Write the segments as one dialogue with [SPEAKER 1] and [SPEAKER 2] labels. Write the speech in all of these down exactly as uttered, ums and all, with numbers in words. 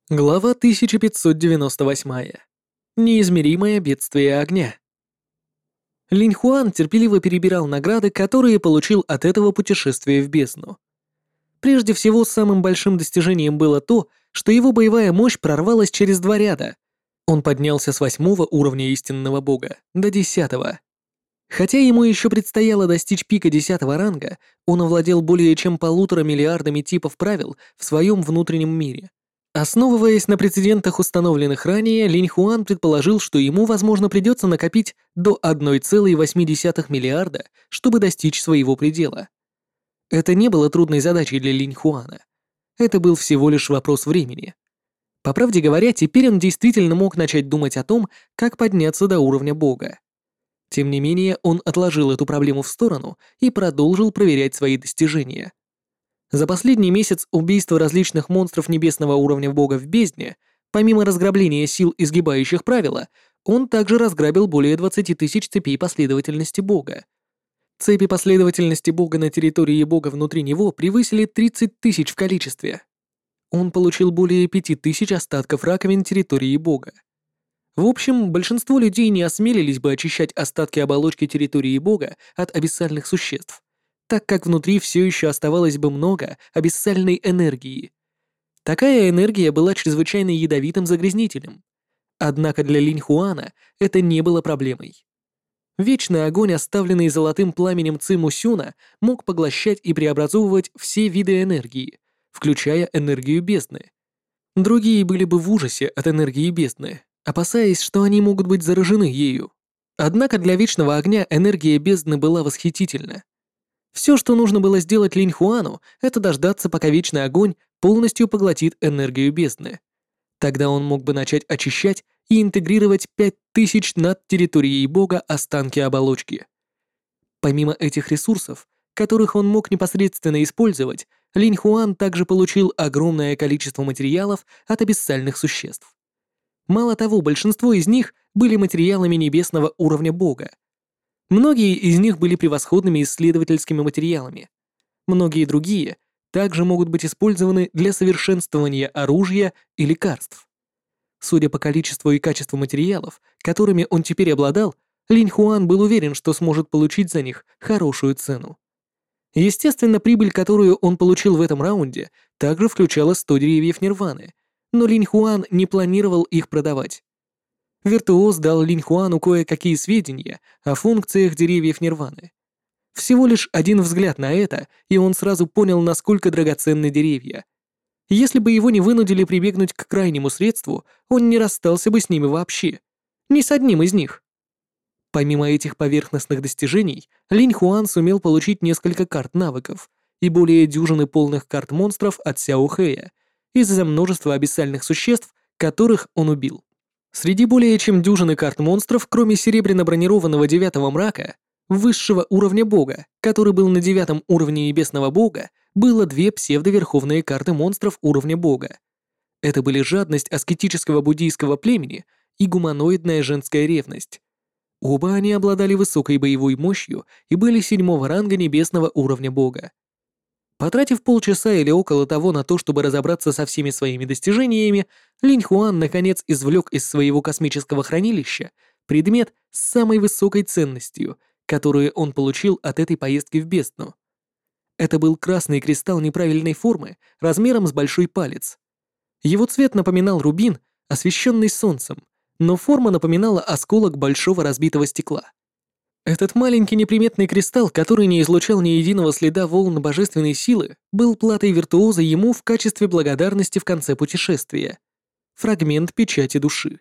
[SPEAKER 1] Глава тысяча пятьсот девяносто восемь. Неизмеримое бедствие огня. Линь Хуан терпеливо перебирал награды, которые получил от этого путешествия в бездну. Прежде всего, самым большим достижением было то, что его боевая мощь прорвалась через два ряда. Он поднялся с восьмого уровня истинного бога до десятого. Хотя ему еще предстояло достичь пика десятого ранга, он овладел более чем полутора миллиардами типов правил в своем внутреннем мире. Основываясь на прецедентах, установленных ранее, Линь Хуан предположил, что ему, возможно, придется накопить до одного целого восьми десятых миллиарда, чтобы достичь своего предела. Это не было трудной задачей для Линь Хуана. Это был всего лишь вопрос времени. По правде говоря, теперь он действительно мог начать думать о том, как подняться до уровня бога. Тем не менее, он отложил эту проблему в сторону и продолжил проверять свои достижения. За последний месяц убийства различных монстров небесного уровня бога в бездне, помимо разграбления сил, изгибающих правила, он также разграбил более двадцати тысяч цепей последовательности бога. Цепи последовательности бога на территории бога внутри него превысили тридцать тысяч в количестве. Он получил более пяти тысяч остатков раковин территории бога. В общем, большинство людей не осмелились бы очищать остатки оболочки территории бога от абиссальных существ, так как внутри все еще оставалось бы много абиссальной энергии. Такая энергия была чрезвычайно ядовитым загрязнителем. Однако для Линь Хуана это не было проблемой. Вечный огонь, оставленный золотым пламенем Ци Мусюна, мог поглощать и преобразовывать все виды энергии, включая энергию бездны. Другие были бы в ужасе от энергии бездны, опасаясь, что они могут быть заражены ею. Однако для вечного огня энергия бездны была восхитительна. Все, что нужно было сделать Линь Хуану, это дождаться, пока вечный огонь полностью поглотит энергию бездны. Тогда он мог бы начать очищать и интегрировать пять тысяч над территорией бога останки оболочки. Помимо этих ресурсов, которых он мог непосредственно использовать, Линь Хуан также получил огромное количество материалов от абиссальных существ. Мало того, большинство из них были материалами небесного уровня бога. Многие из них были превосходными исследовательскими материалами. Многие другие также могут быть использованы для совершенствования оружия и лекарств. Судя по количеству и качеству материалов, которыми он теперь обладал, Линь Хуан был уверен, что сможет получить за них хорошую цену. Естественно, прибыль, которую он получил в этом раунде, также включала сто деревьев Нирваны, но Линь Хуан не планировал их продавать. Виртуоз дал Линь Хуану кое-какие сведения о функциях деревьев Нирваны. Всего лишь один взгляд на это, и он сразу понял, насколько драгоценны деревья. Если бы его не вынудили прибегнуть к крайнему средству, он не расстался бы с ними вообще. Ни с одним из них. Помимо этих поверхностных достижений, Линь Хуан сумел получить несколько карт навыков и более дюжины полных карт монстров от Сяо Хэя из-за множества абиссальных существ, которых он убил. Среди более чем дюжины карт монстров, кроме серебряно-бронированного девятого мрака, высшего уровня бога, который был на девятом уровне небесного бога, было две псевдоверховные карты монстров уровня бога. Это были жадность аскетического буддийского племени и гуманоидная женская ревность. Оба они обладали высокой боевой мощью и были седьмого ранга небесного уровня бога. Потратив полчаса или около того на то, чтобы разобраться со всеми своими достижениями, Линь Хуан наконец извлек из своего космического хранилища предмет с самой высокой ценностью, которую он получил от этой поездки в бездну. Это был красный кристалл неправильной формы, размером с большой палец. Его цвет напоминал рубин, освещенный солнцем, но форма напоминала осколок большого разбитого стекла. Этот маленький неприметный кристалл, который не излучал ни единого следа волн божественной силы, был платой виртуоза ему в качестве благодарности в конце путешествия. Фрагмент печати души.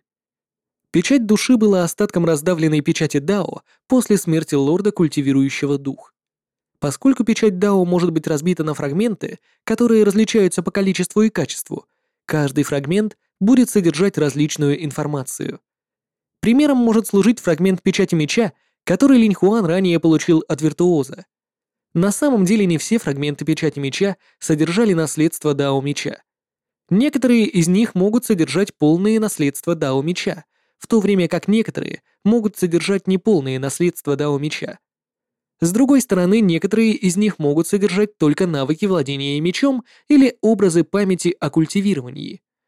[SPEAKER 1] Печать души была остатком раздавленной печати Дао после смерти лорда, культивирующего дух. Поскольку печать Дао может быть разбита на фрагменты, которые различаются по количеству и качеству, каждый фрагмент будет содержать различную информацию. Примером может служить фрагмент печати меча, который Линь Хуан ранее получил от виртуоза. На самом деле не все фрагменты печати меча содержали наследство Дао меча. Некоторые из них могут содержать полные наследства Дао меча, в то время как некоторые могут содержать неполные наследства Дао меча. С другой стороны, некоторые из них могут содержать только навыки владения мечом или образы памяти о культивировании.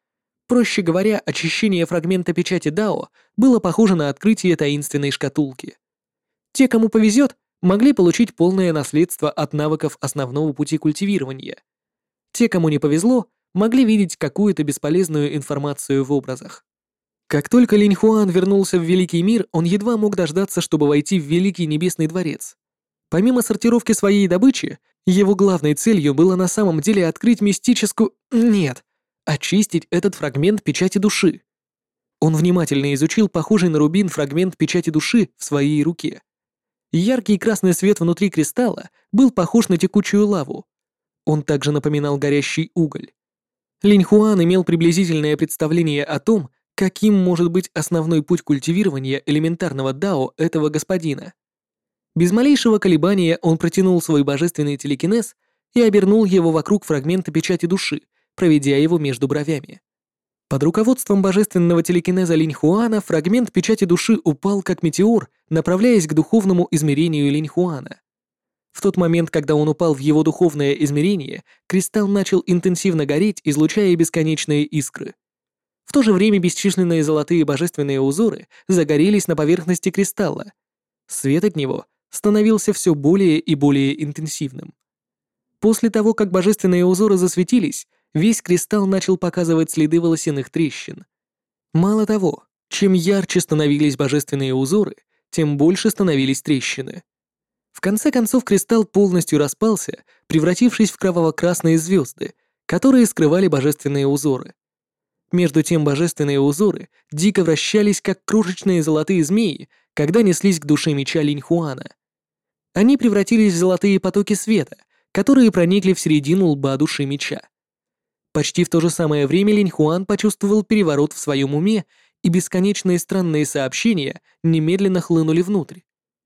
[SPEAKER 1] Проще говоря, очищение фрагмента печати Дао было похоже на открытие таинственной шкатулки. Те, кому повезет, могли получить полное наследство от навыков основного пути культивирования. Те, кому не повезло, могли видеть какую-то бесполезную информацию в образах. Как только Линь Хуан вернулся в Великий мир, он едва мог дождаться, чтобы войти в Великий Небесный дворец. Помимо сортировки своей добычи, его главной целью было на самом деле открыть мистическую... Нет, очистить этот фрагмент печати души. Он внимательно изучил похожий на рубин фрагмент печати души в своей руке. Яркий красный свет внутри кристалла был похож на текучую лаву. Он также напоминал горящий уголь. Линь Хуан имел приблизительное представление о том, каким может быть основной путь культивирования элементарного дао этого господина. Без малейшего колебания он протянул свой божественный телекинез и обернул его вокруг фрагмента печати души, проведя его между бровями. Под руководством божественного телекинеза Линь Хуана фрагмент печати души упал как метеор, направляясь к духовному измерению Линь Хуана. В тот момент, когда он упал в его духовное измерение, кристалл начал интенсивно гореть, излучая бесконечные искры. В то же время бесчисленные золотые божественные узоры загорелись на поверхности кристалла. Свет от него становился все более и более интенсивным. После того, как божественные узоры засветились, весь кристалл начал показывать следы волосяных трещин. Мало того, чем ярче становились божественные узоры, тем больше становились трещины. В конце концов кристалл полностью распался, превратившись в кроваво-красные звезды, которые скрывали божественные узоры. Между тем божественные узоры дико вращались, как крошечные золотые змеи, когда неслись к душе меча Линь Хуана. Они превратились в золотые потоки света, которые проникли в середину лба души меча. Почти в то же самое время Линь Хуан почувствовал переворот в своем уме, и бесконечные странные сообщения немедленно хлынули внутрь.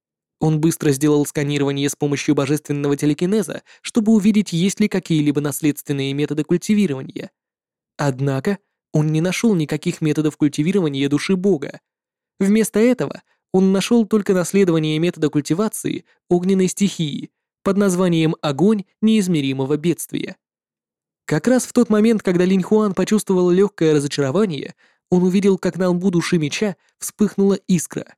[SPEAKER 1] Он быстро сделал сканирование с помощью божественного телекинеза, чтобы увидеть, есть ли какие-либо наследственные методы культивирования. Однако он не нашел никаких методов культивирования души Бога. Вместо этого он нашел только наследование метода культивации огненной стихии под названием «Огонь неизмеримого бедствия». Как раз в тот момент, когда Линь Хуан почувствовал легкое разочарование, он увидел, как на лбу души меча вспыхнула искра.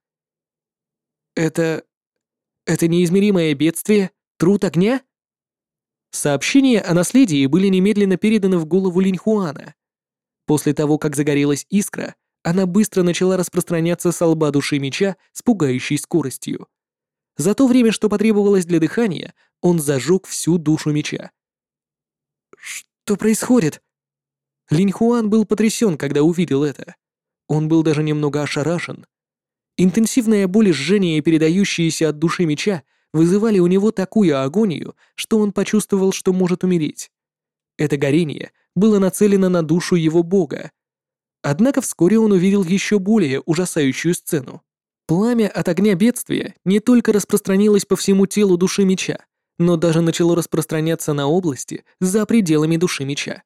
[SPEAKER 1] «Это... это неизмеримое бедствие? Труд огня?» Сообщения о наследии были немедленно переданы в голову Линь Хуана. После того, как загорелась искра, она быстро начала распространяться со лба души меча с пугающей скоростью. За то время, что потребовалось для дыхания, он зажег всю душу меча. «Что происходит?» Линь Хуан был потрясен, когда увидел это. Он был даже немного ошарашен. Интенсивная боль и жжение, передающиеся от души меча, вызывали у него такую агонию, что он почувствовал, что может умереть. Это горение было нацелено на душу его бога. Однако вскоре он увидел еще более ужасающую сцену. Пламя от огня бедствия не только распространилось по всему телу души меча, но даже начало распространяться на области за пределами души меча.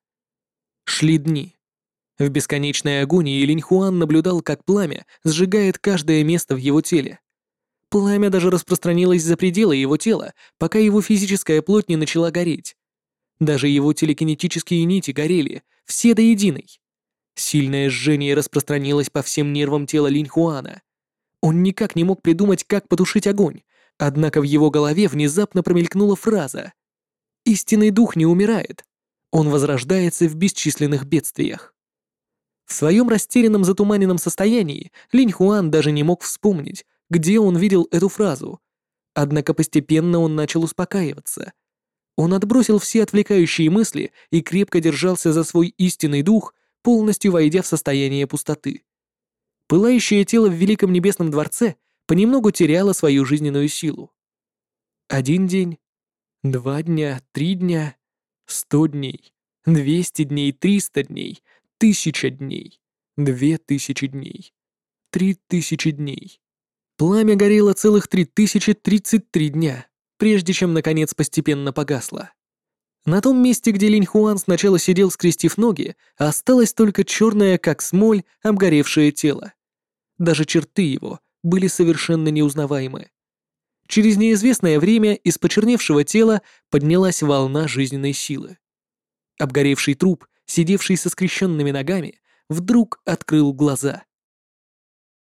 [SPEAKER 1] Шли дни. В бесконечной агонии Линь Хуан наблюдал, как пламя сжигает каждое место в его теле. Пламя даже распространилось за пределы его тела, пока его физическая плоть не начала гореть. Даже его телекинетические нити горели, все до единой. Сильное жжение распространилось по всем нервам тела Линь Хуана. Он никак не мог придумать, как потушить огонь, однако в его голове внезапно промелькнула фраза: «Истинный дух не умирает. Он возрождается в бесчисленных бедствиях». В своем растерянном затуманенном состоянии Линь Хуан даже не мог вспомнить, где он видел эту фразу. Однако постепенно он начал успокаиваться. Он отбросил все отвлекающие мысли и крепко держался за свой истинный дух, полностью войдя в состояние пустоты. Пылающее тело в Великом Небесном Дворце понемногу теряло свою жизненную силу. Один день, два дня, три дня, сто дней, двести дней, триста дней, тысяча дней, две тысячи дней, три тысячи дней. Пламя горело целых три тысячи тридцать три дня, прежде чем, наконец, постепенно погасло. На том месте, где Линь Хуан сначала сидел, скрестив ноги, осталось только черное, как смоль, обгоревшее тело. Даже черты его были совершенно неузнаваемы. Через неизвестное время из почерневшего тела поднялась волна жизненной силы. Обгоревший труп, сидевший со скрещенными ногами, вдруг открыл глаза.